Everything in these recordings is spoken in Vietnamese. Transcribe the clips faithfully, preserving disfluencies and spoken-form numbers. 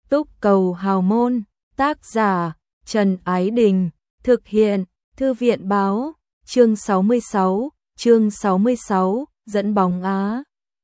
Túc cầu hào môn, tác giả Trần Ái Đình, thực hiện Thư viện báo, chương sáu mươi sáu, chương sáu mươi sáu, dẫn bóng Á.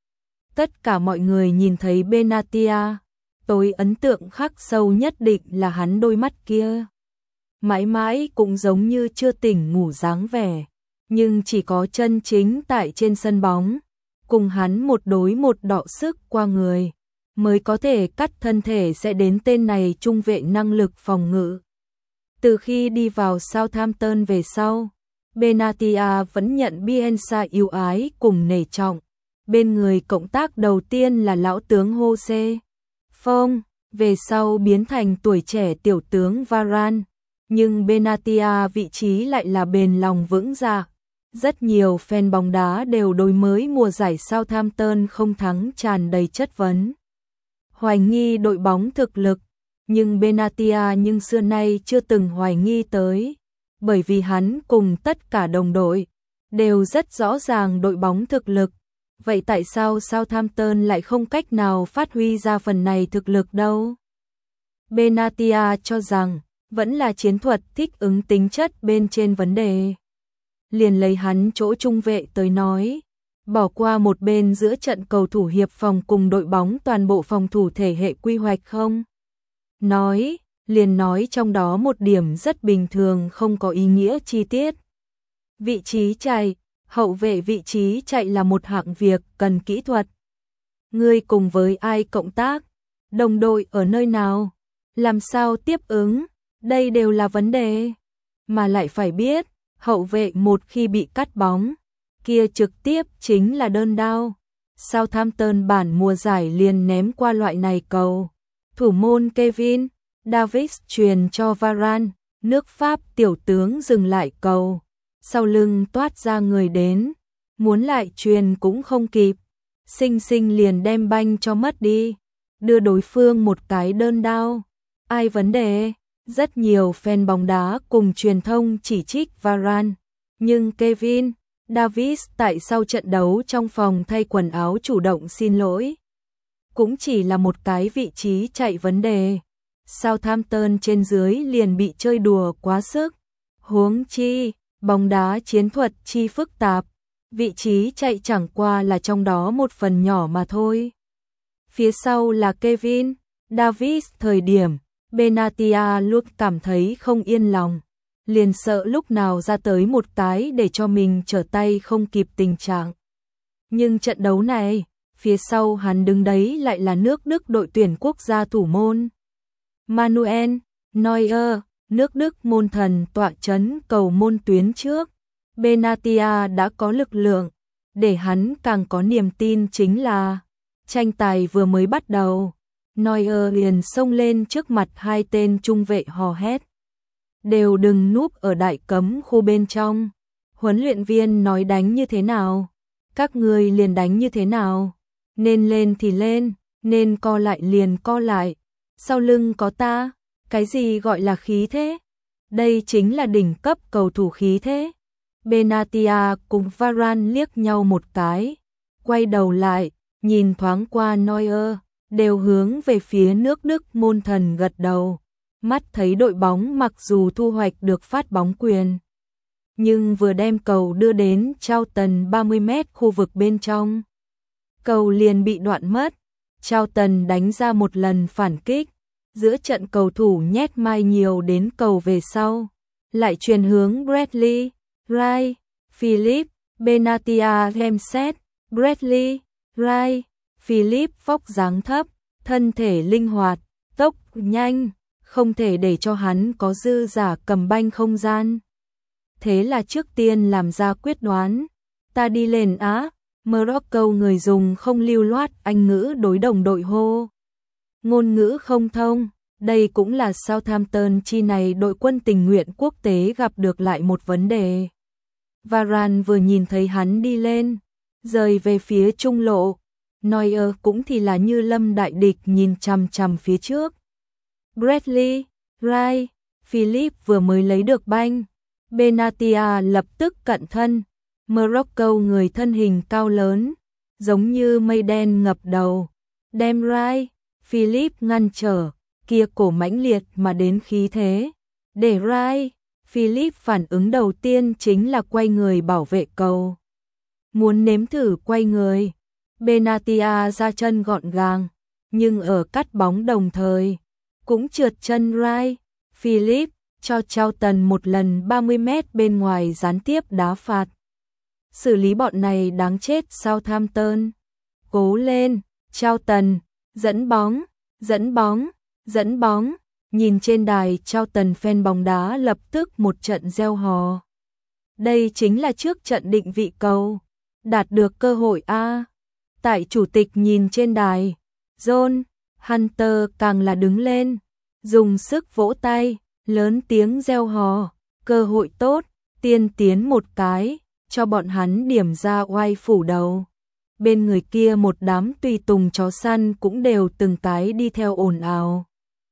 Tất cả mọi người nhìn thấy Benatia, tôi ấn tượng khắc sâu nhất định là hắn đôi mắt kia. Mãi mãi cũng giống như chưa tỉnh ngủ dáng vẻ, nhưng chỉ có chân chính tại trên sân bóng, cùng hắn một đối một đọ sức qua người, mới có thể cắt thân thể sẽ đến tên này trung vệ năng lực phòng ngự. Từ khi đi vào Southampton về sau, Benatia vẫn nhận Bielsa yêu ái cùng nể trọng. Bên người cộng tác đầu tiên là lão tướng Jose Phong, về sau biến thành tuổi trẻ tiểu tướng Varane, nhưng Benatia vị trí lại là bền lòng vững dạ. Rất nhiều fan bóng đá đều đối mới mùa giải Southampton không thắng tràn đầy chất vấn, hoài nghi đội bóng thực lực, nhưng Benatia nhưng xưa nay chưa từng hoài nghi tới, bởi vì hắn cùng tất cả đồng đội đều rất rõ ràng đội bóng thực lực. Vậy tại sao Southampton lại không cách nào phát huy ra phần này thực lực đâu? Benatia cho rằng vẫn là chiến thuật thích ứng tính chất bên trên vấn đề. Liền lấy hắn chỗ trung vệ tới nói, bỏ qua một bên giữa trận cầu thủ hiệp phòng cùng đội bóng toàn bộ phòng thủ thể hệ quy hoạch không? Nói, liền nói trong đó một điểm rất bình thường không có ý nghĩa chi tiết. Vị trí chạy, hậu vệ vị trí chạy là một hạng việc cần kỹ thuật. Ngươi cùng với ai cộng tác, đồng đội ở nơi nào, làm sao tiếp ứng, đây đều là vấn đề. Mà lại phải biết, hậu vệ một khi bị cắt bóng, kia trực tiếp chính là đơn đao. Southampton bản mùa giải liền ném qua loại này cầu. Thủ môn Kevin Davis truyền cho Varane, nước Pháp tiểu tướng dừng lại cầu. Sau lưng toát ra người đến, muốn lại truyền cũng không kịp, xinh xinh liền đem banh cho mất đi, đưa đối phương một cái đơn đao. Ai vấn đề? Rất nhiều fan bóng đá cùng truyền thông chỉ trích Varane, nhưng Kevin Davis tại sau trận đấu trong phòng thay quần áo chủ động xin lỗi. Cũng chỉ là một cái vị trí chạy vấn đề. Southampton trên dưới liền bị chơi đùa quá sức. Huống chi, bóng đá chiến thuật chi phức tạp, vị trí chạy chẳng qua là trong đó một phần nhỏ mà thôi. Phía sau là Kevin Davis thời điểm, Benatia luôn cảm thấy không yên lòng, liền sợ lúc nào ra tới một cái để cho mình trở tay không kịp tình trạng. Nhưng trận đấu này, phía sau hắn đứng đấy lại là nước Đức đội tuyển quốc gia thủ môn Manuel Neuer, nước Đức môn thần tọa chấn cầu môn tuyến trước. Benatia đã có lực lượng, để hắn càng có niềm tin chính là tranh tài vừa mới bắt đầu, Neuer liền xông lên trước mặt hai tên trung vệ hò hét. Đều đừng núp ở đại cấm khu bên trong. Huấn luyện viên nói đánh như thế nào, các người liền đánh như thế nào. Nên lên thì lên, nên co lại liền co lại. Sau lưng có ta, cái gì gọi là khí thế? Đây chính là đỉnh cấp cầu thủ khí thế. Benatia cùng Varane liếc nhau một cái, quay đầu lại, nhìn thoáng qua Neuer, đều hướng về phía nước Đức môn thần gật đầu. Mắt thấy đội bóng mặc dù thu hoạch được phát bóng quyền, nhưng vừa đem cầu đưa đến Charlton ba mươi mét khu vực bên trong, cầu liền bị đoạn mất. Charlton đánh ra một lần phản kích, giữa trận cầu thủ nhét mai nhiều đến cầu về sau, lại truyền hướng Bradley, Wright, Philip, Benatia xem xét, Bradley, Wright, Philip vóc dáng thấp, thân thể linh hoạt, tốc nhanh, không thể để cho hắn có dư giả cầm banh không gian. Thế là trước tiên làm ra quyết đoán, ta đi lên á. Morocco người dùng không lưu loát Anh ngữ đối đồng đội hô. Ngôn ngữ không thông, đây cũng là Southampton chi này đội quân tình nguyện quốc tế gặp được lại một vấn đề. Varane vừa nhìn thấy hắn đi lên, rời về phía trung lộ, Neuer cũng thì là như lâm đại địch nhìn chằm chằm phía trước. Bradley, Wright, Philip vừa mới lấy được banh, Benatia lập tức cận thân. Morocco người thân hình cao lớn, giống như mây đen ngập đầu, đem Wright, Philip ngăn trở, kia cổ mãnh liệt mà đến khí thế. Để Rai, Philip phản ứng đầu tiên chính là quay người bảo vệ cầu. Muốn nếm thử quay người, Benatia ra chân gọn gàng, nhưng ở cắt bóng đồng thời, cũng trượt chân Rai. Philip cho Charlton một lần ba mươi mét bên ngoài gián tiếp đá phạt. Xử lý bọn này đáng chết Southampton. Cố lên, Charlton, dẫn bóng, dẫn bóng, dẫn bóng. Nhìn trên đài Charlton fan bóng đá lập tức một trận reo hò. Đây chính là trước trận định vị cầu, đạt được cơ hội a. Tại chủ tịch nhìn trên đài, John Hunter càng là đứng lên, dùng sức vỗ tay, lớn tiếng reo hò, cơ hội tốt, tiên tiến một cái, cho bọn hắn điểm ra oai phủ đầu. Bên người kia một đám tùy tùng chó săn cũng đều từng cái đi theo ồn ào.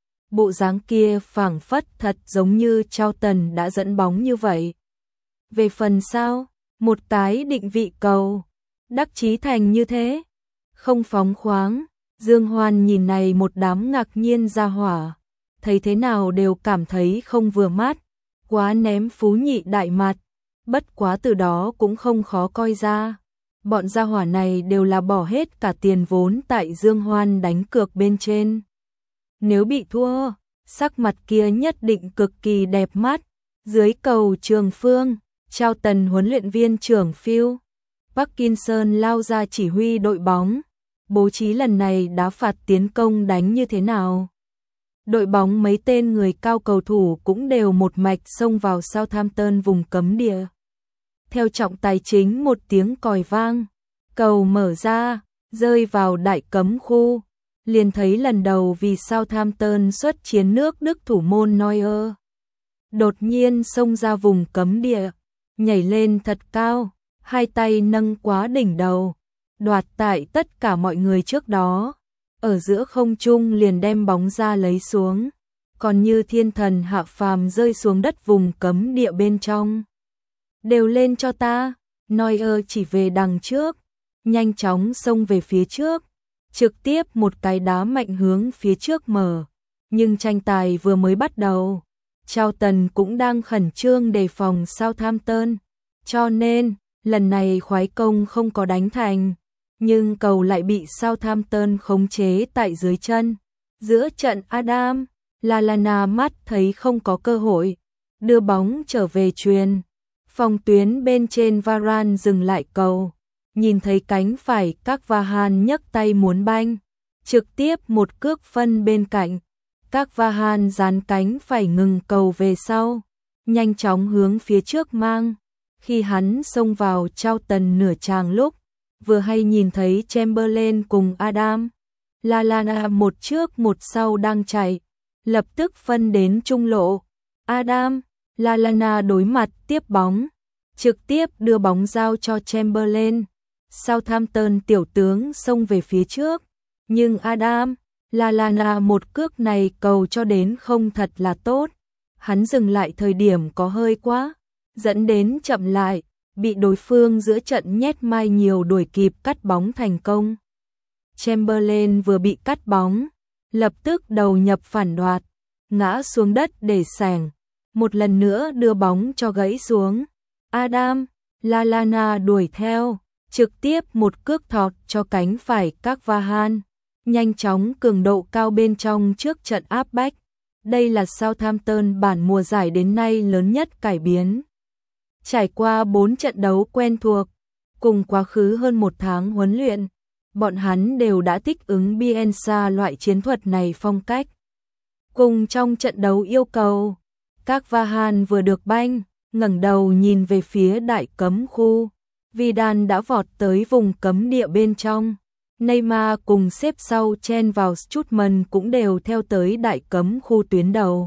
Bộ dáng kia phảng phất thật giống như Charlton đã dẫn bóng như vậy. Về phần sau, một cái định vị cầu, đắc chí thành như thế, không phóng khoáng. Dương Hoan nhìn này một đám ngạc nhiên ra hỏa, thấy thế nào đều cảm thấy không vừa mắt, quá ném Phú Nhị Đại mặt, bất quá từ đó cũng không khó coi ra. Bọn gia hỏa này đều là bỏ hết cả tiền vốn tại Dương Hoan đánh cược bên trên. Nếu bị thua, sắc mặt kia nhất định cực kỳ đẹp mắt. Dưới cầu Trường Phương, Charlton huấn luyện viên trưởng Phil Parkinson lao ra chỉ huy đội bóng, bố trí lần này đá phạt tiến công đánh như thế nào. Đội bóng mấy tên người cao cầu thủ cũng đều một mạch xông vào Southampton vùng cấm địa. Theo trọng tài chính một tiếng còi vang, cầu mở ra, rơi vào đại cấm khu, liền thấy lần đầu vì Southampton xuất chiến nước Đức thủ môn Neuer. Đột nhiên xông ra vùng cấm địa, nhảy lên thật cao, hai tay nâng quá đỉnh đầu, đoạt tại tất cả mọi người trước đó, ở giữa không trung liền đem bóng ra lấy xuống, còn như thiên thần hạ phàm rơi xuống đất vùng cấm địa bên trong. Đều lên cho ta, Neuer chỉ về đằng trước, nhanh chóng xông về phía trước, trực tiếp một cái đá mạnh hướng phía trước mở, nhưng tranh tài vừa mới bắt đầu, Charlton cũng đang khẩn trương đề phòng Southampton, cho nên lần này khoái công không có đánh thành, nhưng cầu lại bị Southampton khống chế tại dưới chân. Giữa trận Adam Lallana mắt thấy không có cơ hội, đưa bóng trở về chuyền. Phòng tuyến bên trên Varane dừng lại cầu, nhìn thấy cánh phải các Vahan nhấc tay muốn banh, trực tiếp một cước phân bên cạnh. Các Vahan dán cánh phải ngừng cầu về sau, nhanh chóng hướng phía trước mang. Khi hắn xông vào Charlton nửa tràng lúc, vừa hay nhìn thấy Chamberlain cùng Adam Lallana một trước một sau đang chạy, lập tức phân đến trung lộ. Adam Lallana đối mặt tiếp bóng, trực tiếp đưa bóng giao cho Chamberlain. Southampton tiểu tướng xông về phía trước, nhưng Adam Lallana một cước này cầu cho đến không thật là tốt. Hắn dừng lại thời điểm có hơi quá, dẫn đến chậm lại, bị đối phương giữa trận nhét mai nhiều đuổi kịp cắt bóng thành công. Chamberlain vừa bị cắt bóng, lập tức đầu nhập phản đoạt, ngã xuống đất để sẻng, một lần nữa đưa bóng cho gãy xuống. Adam Lallana đuổi theo, trực tiếp một cước thọt cho cánh phải các Vahan, nhanh chóng cường độ cao bên trong trước trận áp bách. Đây là Southampton bản mùa giải đến nay lớn nhất cải biến. Trải qua bốn trận đấu quen thuộc, cùng quá khứ hơn một tháng huấn luyện, bọn hắn đều đã thích ứng Bielsa loại chiến thuật này phong cách. Cùng trong trận đấu yêu cầu, các Vahan vừa được banh, ngẩng đầu nhìn về phía đại cấm khu, Vidal đã vọt tới vùng cấm địa bên trong. Neymar cùng xếp sau chen vào Strootman cũng đều theo tới đại cấm khu tuyến đầu.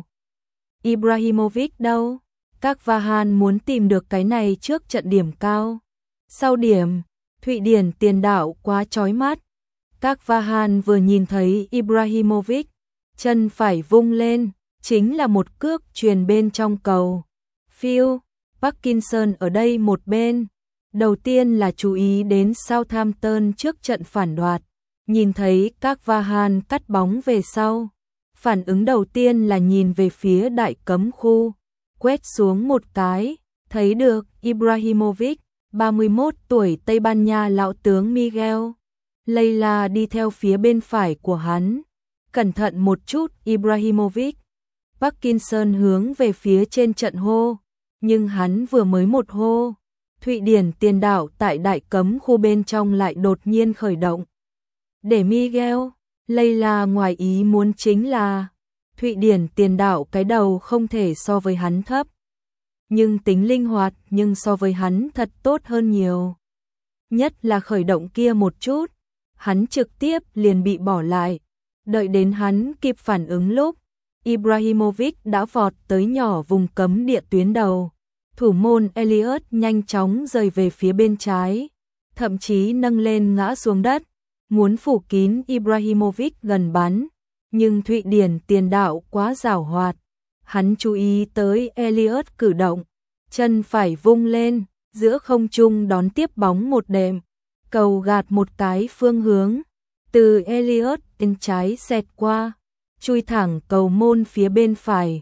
Ibrahimovic đâu? Các Vahan muốn tìm được cái này trước trận điểm cao. Sau điểm, Thụy Điển tiền đạo quá chói mắt. Các Vahan vừa nhìn thấy Ibrahimovic, chân phải vung lên, chính là một cước truyền bên trong cầu. Phil Parkinson ở đây một bên. Đầu tiên là chú ý đến Southampton trước trận phản đoạt, nhìn thấy các Vahan cắt bóng về sau, phản ứng đầu tiên là nhìn về phía đại cấm khu, quét xuống một cái, thấy được Ibrahimovic, ba mươi mốt tuổi Tây Ban Nha lão tướng Miguel Layla đi theo phía bên phải của hắn. Cẩn thận một chút Ibrahimovic. Parkinson hướng về phía trên trận hô, nhưng hắn vừa mới một hô, Thụy Điển tiền đạo tại đại cấm khu bên trong lại đột nhiên khởi động. Để Miguel Layla ngoài ý muốn chính là Thụy Điển tiền đạo cái đầu không thể so với hắn thấp, nhưng tính linh hoạt nhưng so với hắn thật tốt hơn nhiều. Nhất là khởi động kia một chút, hắn trực tiếp liền bị bỏ lại. Đợi đến hắn kịp phản ứng lúc, Ibrahimovic đã vọt tới nhỏ vùng cấm địa tuyến đầu. Thủ môn Elliot nhanh chóng rời về phía bên trái, thậm chí nâng lên ngã xuống đất, muốn phủ kín Ibrahimovic gần bắn. Nhưng Thụy Điển tiền đạo quá giàu hoạt, hắn chú ý tới Elliot cử động, chân phải vung lên, giữa không trung đón tiếp bóng một đệm, cầu gạt một cái phương hướng, từ Elliot bên trái xẹt qua, chui thẳng cầu môn phía bên phải.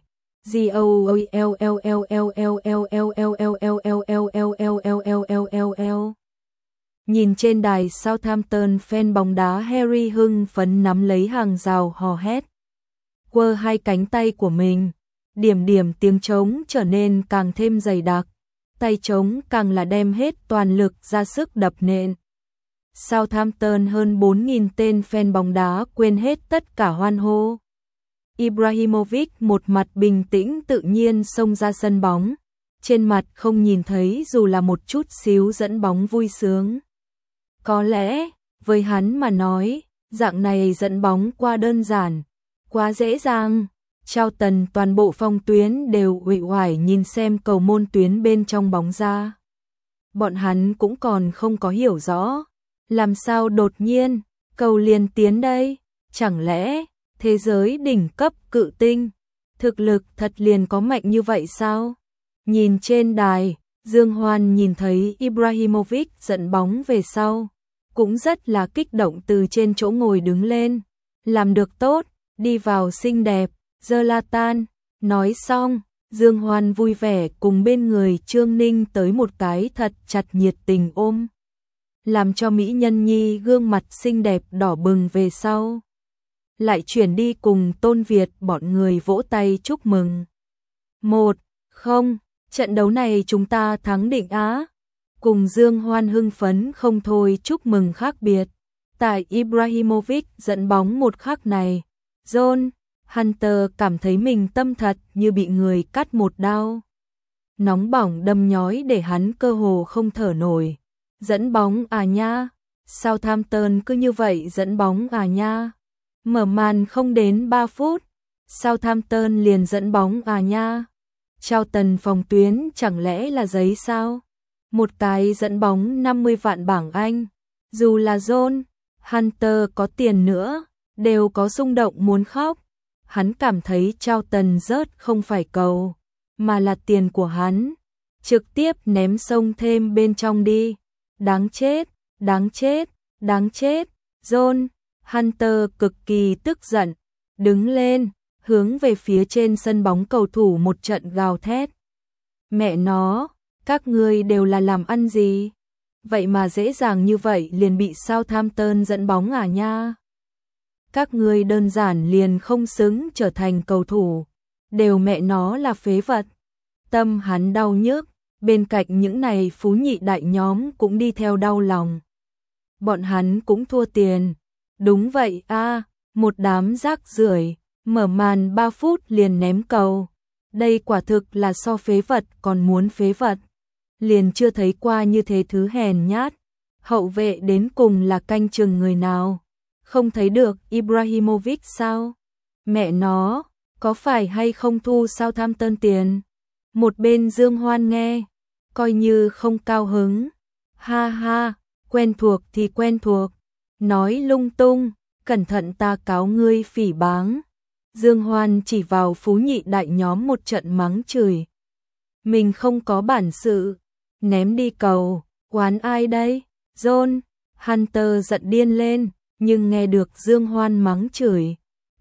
Nhìn trên đài Southampton, fan bóng đá Harry hưng phấn nắm lấy hàng rào hò hét, quơ hai cánh tay của mình, điểm điểm tiếng trống trở nên càng thêm dày đặc, tay trống càng là đem hết toàn lực ra sức đập nện. Southampton hơn bốn nghìn tên fan bóng đá quên hết tất cả hoan hô. Ibrahimovic một mặt bình tĩnh tự nhiên xông ra sân bóng, trên mặt không nhìn thấy dù là một chút xíu dẫn bóng vui sướng. Có lẽ, với hắn mà nói, dạng này dẫn bóng qua đơn giản, quá dễ dàng. Charlton toàn bộ phong tuyến đều uể oải nhìn xem cầu môn tuyến bên trong bóng ra. Bọn hắn cũng còn không có hiểu rõ, làm sao đột nhiên cầu liền tiến đây, chẳng lẽ thế giới đỉnh cấp cự tinh, thực lực thật liền có mạnh như vậy sao? Nhìn trên đài, Dương Hoan nhìn thấy Ibrahimovic dẫn bóng về sau, cũng rất là kích động từ trên chỗ ngồi đứng lên, làm được tốt, đi vào xinh đẹp, Zlatan. Nói xong, Dương Hoan vui vẻ cùng bên người Trương Ninh tới một cái thật chặt nhiệt tình ôm, làm cho mỹ nhân nhi gương mặt xinh đẹp đỏ bừng về sau. Lại chuyển đi cùng Tôn Việt bọn người vỗ tay chúc mừng. Một, không, trận đấu này chúng ta thắng định Á. Cùng Dương Hoan hưng phấn không thôi chúc mừng khác biệt. Tại Ibrahimovic dẫn bóng một khắc này, John Hunter cảm thấy mình tâm thật như bị người cắt một đao. Nóng bỏng đâm nhói để hắn cơ hồ không thở nổi. Dẫn bóng à nha, Southampton cứ như vậy dẫn bóng à nha. Mở màn không đến ba phút, Southampton liền dẫn bóng à nha. Charlton phòng tuyến chẳng lẽ là giấy sao? Một cái dẫn bóng năm mươi vạn bảng Anh, dù là John Hunter có tiền nữa, đều có xung động muốn khóc. Hắn cảm thấy Charlton rớt không phải cầu, mà là tiền của hắn, trực tiếp ném sông thêm bên trong đi. Đáng chết, đáng chết, đáng chết. John Hunter cực kỳ tức giận, đứng lên, hướng về phía trên sân bóng cầu thủ một trận gào thét. Mẹ nó, các ngươi đều là làm ăn gì? Vậy mà dễ dàng như vậy liền bị Southampton dẫn bóng à nha? Các ngươi đơn giản liền không xứng trở thành cầu thủ, đều mẹ nó là phế vật. Tâm hắn đau nhức, bên cạnh những này phú nhị đại nhóm cũng đi theo đau lòng. Bọn hắn cũng thua tiền. Đúng vậy a, à, một đám rác rưởi, mở màn ba phút liền ném cầu. Đây quả thực là so phế vật còn muốn phế vật. Liền chưa thấy qua như thế thứ hèn nhát. Hậu vệ đến cùng là canh chừng người nào? Không thấy được Ibrahimovic sao? Mẹ nó, có phải hay không thu Southampton tiền? Một bên Dương Hoan nghe, coi như không cao hứng. Ha ha, quen thuộc thì quen thuộc. Nói lung tung, cẩn thận ta cáo ngươi phỉ báng. Dương Hoan chỉ vào phú nhị đại nhóm một trận mắng chửi. Mình không có bản sự, ném đi cầu, quán ai đây? John Hunter giận điên lên, nhưng nghe được Dương Hoan mắng chửi,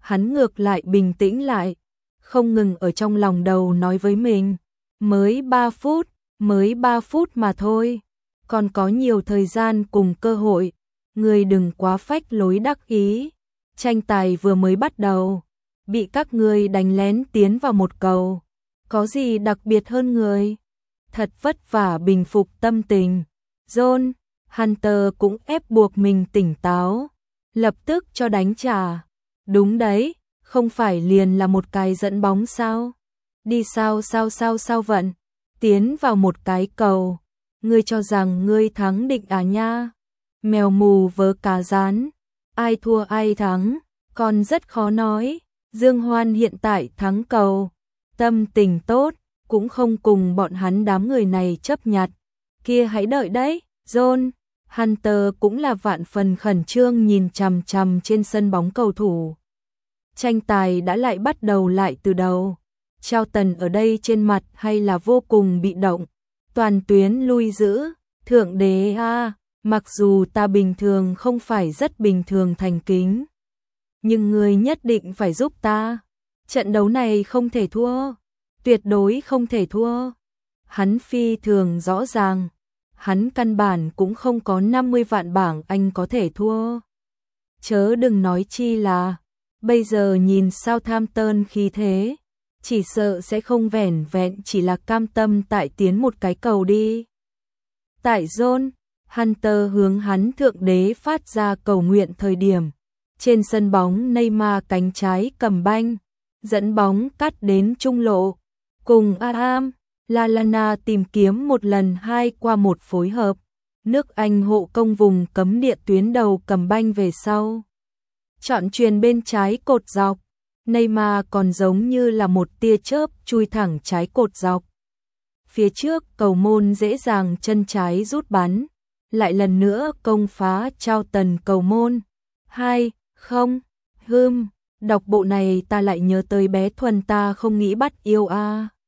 hắn ngược lại bình tĩnh lại, không ngừng ở trong lòng đầu nói với mình, mới ba phút, mới ba phút mà thôi, còn có nhiều thời gian cùng cơ hội, người đừng quá phách lối đắc ý. Tranh tài vừa mới bắt đầu, bị các người đánh lén tiến vào một cầu, có gì đặc biệt hơn người? Thật vất vả bình phục tâm tình. John, Hunter cũng ép buộc mình tỉnh táo, lập tức cho đánh trả. Đúng đấy, không phải liền là một cái dẫn bóng sao? Đi sao sao sao sao vận, tiến vào một cái cầu, ngươi cho rằng ngươi thắng định à nha? Mèo mù vớ cá rán, ai thua ai thắng, còn rất khó nói. Dương Hoan hiện tại thắng cầu, tâm tình tốt, cũng không cùng bọn hắn đám người này chấp nhặt. Kia hãy đợi đấy, John. Hunter cũng là vạn phần khẩn trương nhìn chằm chằm trên sân bóng cầu thủ. Tranh tài đã lại bắt đầu lại từ đầu. Charlton ở đây trên mặt hay là vô cùng bị động, toàn tuyến lui giữ. Thượng đế a, mặc dù ta bình thường không phải rất bình thường thành kính, nhưng ngươi nhất định phải giúp ta. Trận đấu này không thể thua, tuyệt đối không thể thua. Hắn phi thường rõ ràng, hắn căn bản cũng không có năm mươi vạn bảng Anh có thể thua. Chớ đừng nói chi là, bây giờ nhìn Southampton khí thế, chỉ sợ sẽ không vẻn vẹn chỉ là cam tâm tại tiến một cái cầu đi. Tại John, Hunter hướng hắn thượng đế phát ra cầu nguyện thời điểm, trên sân bóng Neymar cánh trái cầm banh, dẫn bóng cắt đến trung lộ, cùng Adam Lallana tìm kiếm một lần hai qua một phối hợp. Nước Anh hộ công vùng cấm địa tuyến đầu cầm banh về sau, chọn chuyền bên trái cột dọc. Neymar còn giống như là một tia chớp chui thẳng trái cột dọc. Phía trước cầu môn dễ dàng chân trái rút bắn, lại lần nữa công phá Charlton cầu môn. Hai không, hưm, đọc bộ này ta lại nhớ tới bé Thuần ta không nghĩ bắt yêu a.